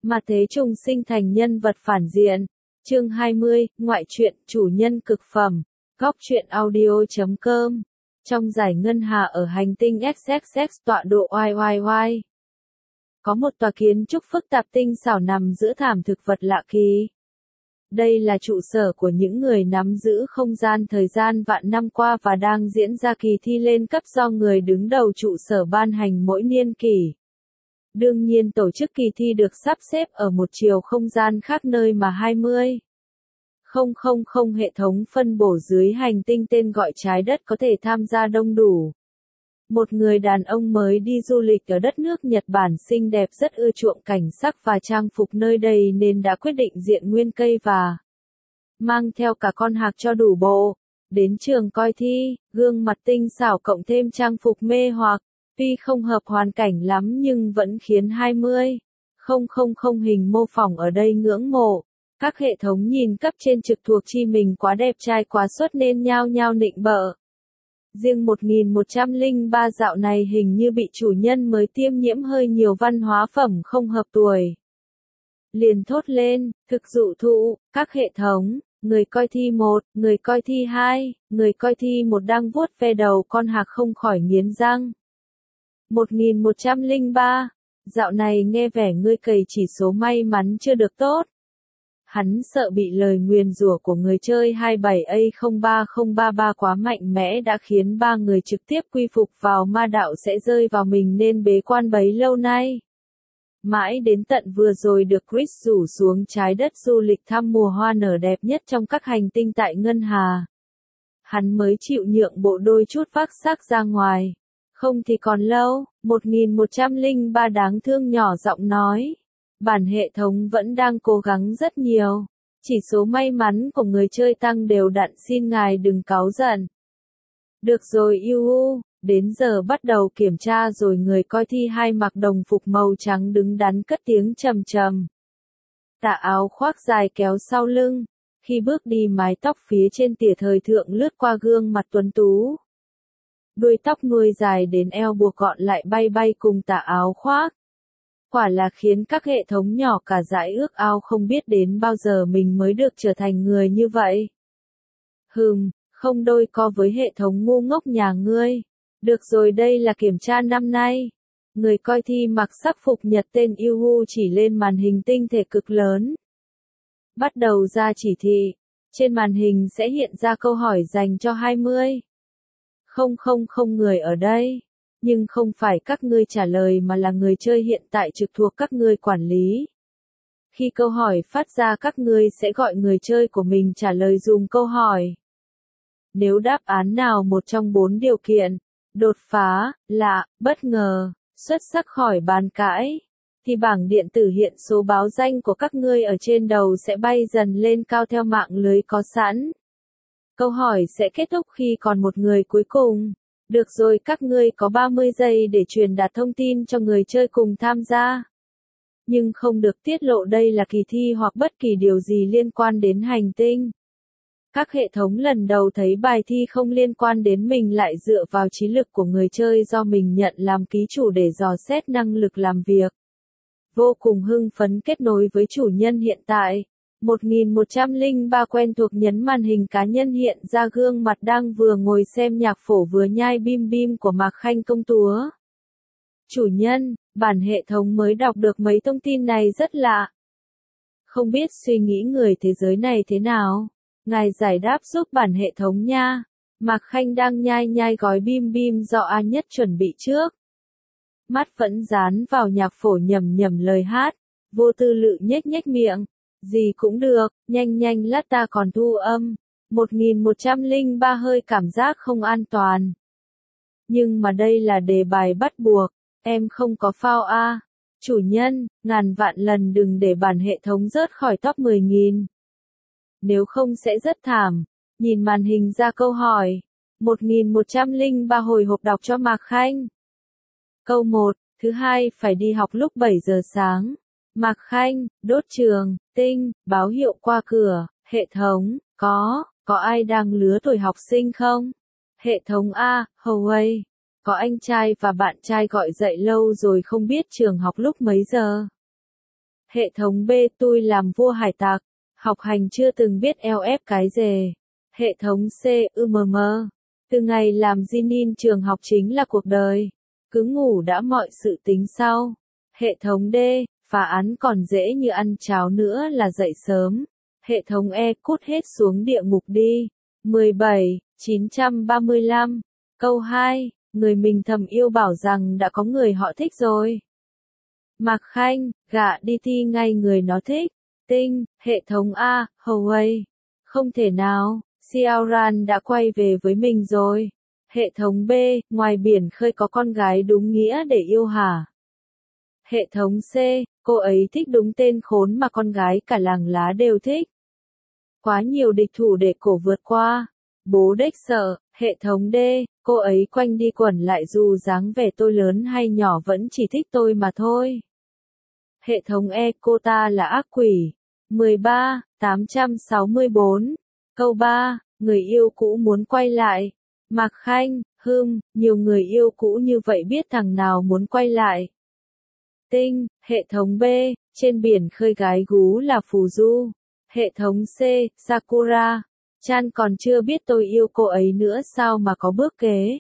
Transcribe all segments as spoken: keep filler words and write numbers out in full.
Mà thế trùng sinh thành nhân vật phản diện. Chương hai mươi, ngoại truyện, chủ nhân cực phẩm. Góc truyện audio chấm com. Trong giải ngân hà ở hành tinh ích ích ích tọa độ Y Y Y. Có một tòa kiến trúc phức tạp tinh xảo nằm giữa thảm thực vật lạ kỳ. Đây là trụ sở của những người nắm giữ không gian thời gian vạn năm qua và đang diễn ra kỳ thi lên cấp do người đứng đầu trụ sở ban hành mỗi niên kỷ. Đương nhiên tổ chức kỳ thi được sắp xếp ở một chiều không gian khác nơi mà hai mươi không không không hệ thống phân bổ dưới hành tinh tên gọi trái đất có thể tham gia đông đủ. Một người đàn ông mới đi du lịch ở đất nước Nhật Bản xinh đẹp rất ưa chuộng cảnh sắc và trang phục nơi đây nên đã quyết định diện nguyên cây và mang theo cả con hạc cho đủ bộ. Đến trường coi thi, gương mặt tinh xảo cộng thêm trang phục mê hoặc. Tuy không hợp hoàn cảnh lắm nhưng vẫn khiến hai mươi không không không hình mô phỏng ở đây ngưỡng mộ. Các hệ thống nhìn cấp trên trực thuộc chi mình quá đẹp trai quá xuất nên nhao nhao nịnh bợ. Riêng một nghìn một trăm lẻ ba dạo này hình như bị chủ nhân mới tiêm nhiễm hơi nhiều văn hóa phẩm không hợp tuổi. Liền thốt lên, thực dụ thụ, các hệ thống, người coi thi một, người coi thi hai, người coi thi một đang vuốt ve đầu con hạc không khỏi nghiến răng. một nghìn một trăm lẻ ba, dạo này nghe vẻ ngươi cày chỉ số may mắn chưa được tốt. Hắn sợ bị lời nguyền rủa của người chơi hai bảy A không ba không ba ba quá mạnh mẽ đã khiến ba người trực tiếp quy phục vào ma đạo sẽ rơi vào mình nên bế quan bấy lâu nay. Mãi đến tận vừa rồi được Chris rủ xuống trái đất du lịch thăm mùa hoa nở đẹp nhất trong các hành tinh tại Ngân Hà. Hắn mới chịu nhượng bộ đôi chút vác xác ra ngoài. Không thì còn lâu, một nghìn một trăm lẻ ba đáng thương nhỏ giọng nói. Bản hệ thống vẫn đang cố gắng rất nhiều. Chỉ số may mắn của người chơi tăng đều đặn xin ngài đừng cáu giận. Được rồi yêu u, đến giờ bắt đầu kiểm tra rồi người coi thi hai mặc đồng phục màu trắng đứng đắn cất tiếng trầm trầm. Tà áo khoác dài kéo sau lưng. Khi bước đi mái tóc phía trên tỉa thời thượng lướt qua gương mặt tuấn tú. Đuôi tóc nuôi dài đến eo buộc gọn lại bay bay cùng tà áo khoác. Quả là khiến các hệ thống nhỏ cả dãi ước ao không biết đến bao giờ mình mới được trở thành người như vậy. Hừm, không đôi co với hệ thống ngu ngốc nhà ngươi. Được rồi đây là kiểm tra năm nay. Người coi thi mặc sắc phục Nhật tên Yuhu chỉ lên màn hình tinh thể cực lớn. Bắt đầu ra chỉ thị. Trên màn hình sẽ hiện ra câu hỏi dành cho hai mươi không không không người ở đây. Nhưng không phải các ngươi trả lời mà là người chơi hiện tại trực thuộc các ngươi quản lý. Khi câu hỏi phát ra các ngươi sẽ gọi người chơi của mình trả lời dùng câu hỏi. Nếu đáp án nào một trong bốn điều kiện, đột phá, lạ, bất ngờ, xuất sắc khỏi bàn cãi, thì bảng điện tử hiện số báo danh của các ngươi ở trên đầu sẽ bay dần lên cao theo mạng lưới có sẵn. Câu hỏi sẽ kết thúc khi còn một người cuối cùng. Được rồi các ngươi có ba mươi giây để truyền đạt thông tin cho người chơi cùng tham gia. Nhưng không được tiết lộ đây là kỳ thi hoặc bất kỳ điều gì liên quan đến hành tinh. Các hệ thống lần đầu thấy bài thi không liên quan đến mình lại dựa vào trí lực của người chơi do mình nhận làm ký chủ để dò xét năng lực làm việc. Vô cùng hưng phấn kết nối với chủ nhân hiện tại. một nghìn một trăm lẻ ba quen thuộc nhấn màn hình cá nhân hiện ra gương mặt đang vừa ngồi xem nhạc phổ vừa nhai bim bim của Mạc Khanh công chúa. Chủ nhân, bản hệ thống mới đọc được mấy thông tin này rất lạ. Không biết suy nghĩ người thế giới này thế nào? Ngài giải đáp giúp bản hệ thống nha. Mạc Khanh đang nhai nhai gói bim bim do A Nhất chuẩn bị trước. Mắt vẫn dán vào nhạc phổ nhầm nhầm lời hát. Vô tư lự nhếch nhếch miệng. Gì cũng được, nhanh nhanh lát ta còn thu âm. một nghìn một trăm lẻ ba hơi cảm giác không an toàn. Nhưng mà đây là đề bài bắt buộc, em không có phao a. Chủ nhân, ngàn vạn lần đừng để bản hệ thống rớt khỏi top mười nghìn. Nếu không sẽ rất thảm. Nhìn màn hình ra câu hỏi. một nghìn một trăm lẻ ba hồi hộp đọc cho Mạc Khanh. Câu một, thứ hai phải đi học lúc bảy giờ sáng. Mạc Khanh, đốt trường, tinh, báo hiệu qua cửa, hệ thống, có, có ai đang lứa tuổi học sinh không? Hệ thống A, Huawei, có anh trai và bạn trai gọi dậy lâu rồi không biết trường học lúc mấy giờ? Hệ thống B, tôi làm vua hải tặc. Học hành chưa từng biết eo ép cái dề. Hệ thống C, ừm, từ ngày làm Jinin trường học chính là cuộc đời. Cứ ngủ đã mọi sự tính sau. Hệ thống D, phá án còn dễ như ăn cháo nữa là dậy sớm. Hệ thống E, cút hết xuống địa ngục đi. mười bảy, chín trăm ba mươi lăm. Câu hai, người mình thầm yêu bảo rằng đã có người họ thích rồi. Mạc Khanh, gạ đi thi ngay người nó thích. Tinh, hệ thống A, Huawei. Không thể nào, Xiaoran đã quay về với mình rồi. Hệ thống B, ngoài biển khơi có con gái đúng nghĩa để yêu hả? Hệ thống C, cô ấy thích đúng tên khốn mà con gái cả làng lá đều thích. Quá nhiều địch thủ để cổ vượt qua. Bố đếch sợ. Hệ thống D, cô ấy quanh đi quẩn lại dù dáng vẻ tôi lớn hay nhỏ vẫn chỉ thích tôi mà thôi. Hệ thống E, cô ta là ác quỷ. mười ba, tám trăm sáu mươi bốn. Câu ba, người yêu cũ muốn quay lại. Mạc Khanh, hừm, nhiều người yêu cũ như vậy biết thằng nào muốn quay lại. Tinh, hệ thống B, trên biển khơi gái gú là phù du. Hệ thống C, Sakura. Chan còn chưa biết tôi yêu cô ấy nữa sao mà có bước kế.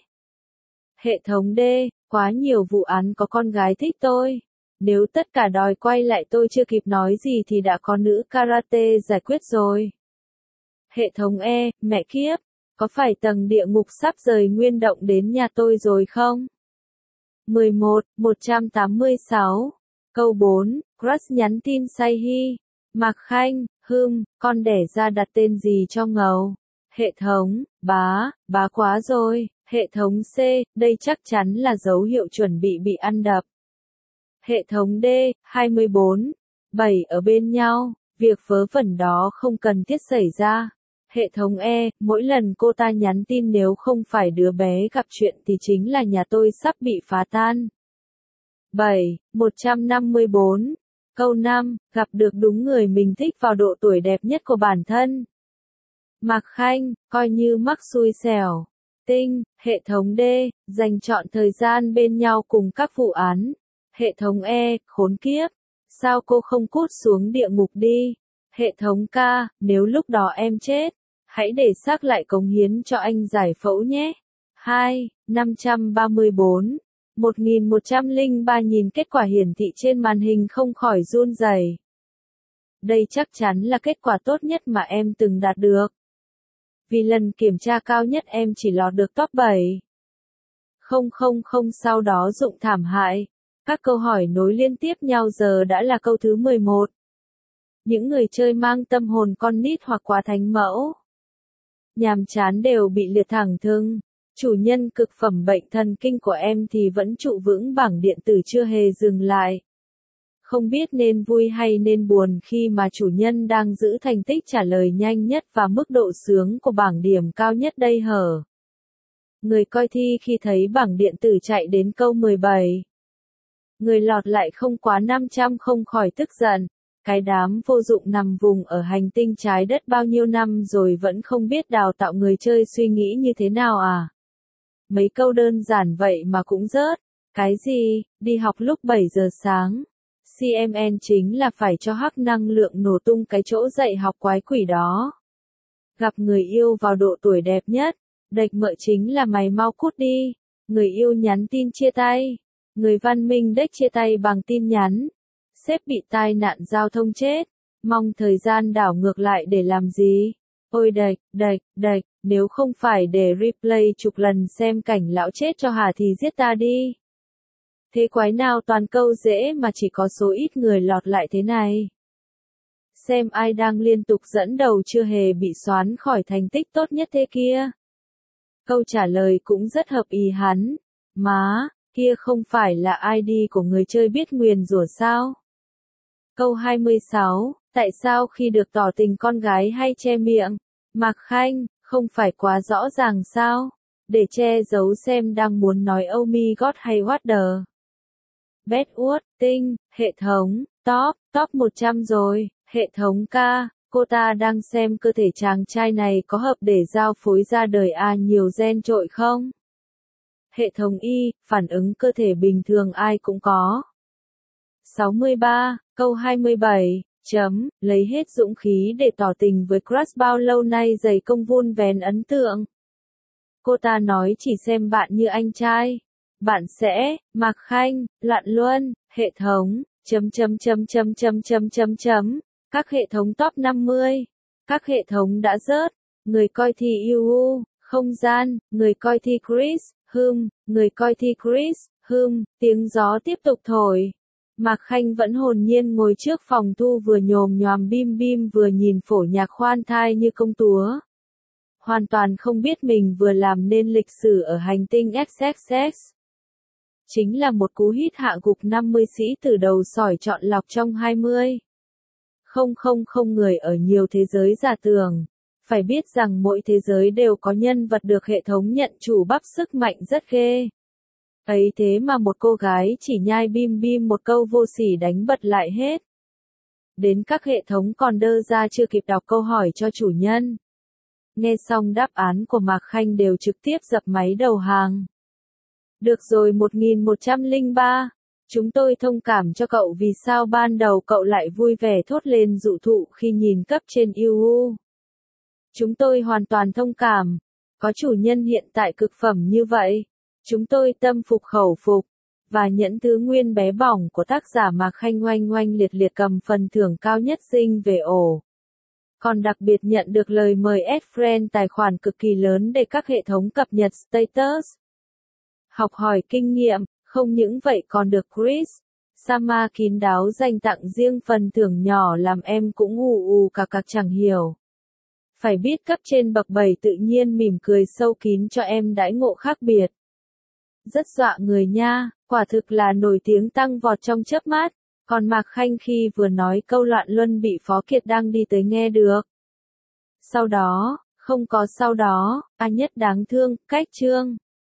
Hệ thống D, quá nhiều vụ án có con gái thích tôi. Nếu tất cả đòi quay lại tôi chưa kịp nói gì thì đã có nữ karate giải quyết rồi. Hệ thống E, mẹ kiếp, có phải tầng địa ngục sắp rời nguyên động đến nhà tôi rồi không? mười một, một trăm tám mươi sáu. Câu bốn, Crush nhắn tin say hi. Mạc Khanh, hừm, con đẻ ra đặt tên gì cho ngầu? Hệ thống, bá, bá quá rồi. Hệ thống C, đây chắc chắn là dấu hiệu chuẩn bị bị ăn đập. Hệ thống D, hai mươi bốn, bảy ở bên nhau, việc vớ vẩn đó không cần thiết xảy ra. Hệ thống E, mỗi lần cô ta nhắn tin nếu không phải đứa bé gặp chuyện thì chính là nhà tôi sắp bị phá tan. bảy, một trăm năm mươi bốn. Câu năm, gặp được đúng người mình thích vào độ tuổi đẹp nhất của bản thân. Mạc Khanh, coi như mắc xui xẻo. Tinh, hệ thống D, dành chọn thời gian bên nhau cùng các vụ án. Hệ thống E, khốn kiếp. Sao cô không cút xuống địa ngục đi? Hệ thống K, nếu lúc đó em chết, hãy để xác lại cống hiến cho anh giải phẫu nhé. hai, năm trăm ba mươi bốn. một nghìn một trăm lẻ ba nhìn kết quả hiển thị trên màn hình không khỏi run rẩy. Đây chắc chắn là kết quả tốt nhất mà em từng đạt được. Vì lần kiểm tra cao nhất em chỉ lọt được top bảy. Không không không sau đó dụng thảm hại. Các câu hỏi nối liên tiếp nhau giờ đã là câu thứ mười một. Những người chơi mang tâm hồn con nít hoặc quá thánh mẫu, nhàm chán đều bị liệt thẳng thừng. Chủ nhân cực phẩm bệnh thần kinh của em thì vẫn trụ vững bảng điện tử chưa hề dừng lại. Không biết nên vui hay nên buồn khi mà chủ nhân đang giữ thành tích trả lời nhanh nhất và mức độ sướng của bảng điểm cao nhất đây hở. Người coi thi khi thấy bảng điện tử chạy đến câu mười bảy. Người lọt lại không quá năm trăm không khỏi tức giận. Cái đám vô dụng nằm vùng ở hành tinh trái đất bao nhiêu năm rồi vẫn không biết đào tạo người chơi suy nghĩ như thế nào à? Mấy câu đơn giản vậy mà cũng rớt. Cái gì, đi học lúc bảy giờ sáng. xê em en chính là phải cho hắc năng lượng nổ tung cái chỗ dạy học quái quỷ đó. Gặp người yêu vào độ tuổi đẹp nhất. Đệch mợ chính là mày mau cút đi. Người yêu nhắn tin chia tay. Người văn minh đếch chia tay bằng tin nhắn. Sếp bị tai nạn giao thông chết. Mong thời gian đảo ngược lại để làm gì? Ôi đệch, đệch, đệch, nếu không phải để replay chục lần xem cảnh lão chết cho hả thì giết ta đi. Thế quái nào toàn câu dễ mà chỉ có số ít người lọt lại thế này. Xem ai đang liên tục dẫn đầu chưa hề bị xoán khỏi thành tích tốt nhất thế kia. Câu trả lời cũng rất hợp ý hắn. Má, kia không phải là i đê của người chơi biết nguyền rủa sao? Câu hai mươi sáu, tại sao khi được tỏ tình con gái hay che miệng? Mạc Khanh, không phải quá rõ ràng sao? Để che giấu xem đang muốn nói oh my god hay what the. Bedwood, Tinh, hệ thống, top, top một trăm rồi, hệ thống K, cô ta đang xem cơ thể chàng trai này có hợp để giao phối ra đời A nhiều gen trội không? Hệ thống Y, phản ứng cơ thể bình thường ai cũng có. sáu mươi ba, câu hai mươi bảy, chấm, lấy hết dũng khí để tỏ tình với crush bao lâu nay dày công vun vén ấn tượng. Cô ta nói chỉ xem bạn như anh trai. Bạn sẽ, Mạc Khanh, Loạn Luân, hệ thống, chấm chấm chấm chấm chấm chấm chấm chấm, các hệ thống top năm mươi, các hệ thống đã rớt, người coi thi u u, không gian, người coi thi Chris, hừm, người coi thi Chris, hừm, tiếng gió tiếp tục thổi. Mạc Khanh vẫn hồn nhiên ngồi trước phòng thu vừa nhồm nhoàm bim bim vừa nhìn phổ nhạc khoan thai như công chúa. Hoàn toàn không biết mình vừa làm nên lịch sử ở hành tinh ích ích ích. Chính là một cú hít hạ gục năm mươi sĩ tử đầu sỏi chọn lọc trong hai mươi. Không không không người ở nhiều thế giới giả tưởng. Phải biết rằng mỗi thế giới đều có nhân vật được hệ thống nhận chủ bắp sức mạnh rất ghê. Ấy thế mà một cô gái chỉ nhai bim bim một câu vô sỉ đánh bật lại hết. Đến các hệ thống còn đơ ra chưa kịp đọc câu hỏi cho chủ nhân. Nghe xong đáp án của Mạc Khanh đều trực tiếp dập máy đầu hàng. Được rồi một nghìn một trăm lẻ ba, chúng tôi thông cảm cho cậu vì sao ban đầu cậu lại vui vẻ thốt lên dụ thụ khi nhìn cấp trên u u. Chúng tôi hoàn toàn thông cảm, có chủ nhân hiện tại cực phẩm như vậy. Chúng tôi tâm phục khẩu phục, và nhẫn thứ nguyên bé bỏng của tác giả Mạc Khanh oanh oanh liệt liệt cầm phần thưởng cao nhất dinh về ổ. Còn đặc biệt nhận được lời mời add friend tài khoản cực kỳ lớn để các hệ thống cập nhật status. Học hỏi kinh nghiệm, không những vậy còn được Chris, Sama kín đáo dành tặng riêng phần thưởng nhỏ làm em cũng ù ù cà cà chẳng hiểu. Phải biết cấp trên bậc bảy tự nhiên mỉm cười sâu kín cho em đãi ngộ khác biệt. Rất dọa người nha, quả thực là nổi tiếng tăng vọt trong chớp mắt. Còn Mạc Khanh khi vừa nói câu Loạn Luân bị Phó Kiệt đang đi tới nghe được. Sau đó, không có sau đó, a nhất đáng thương, cách chương.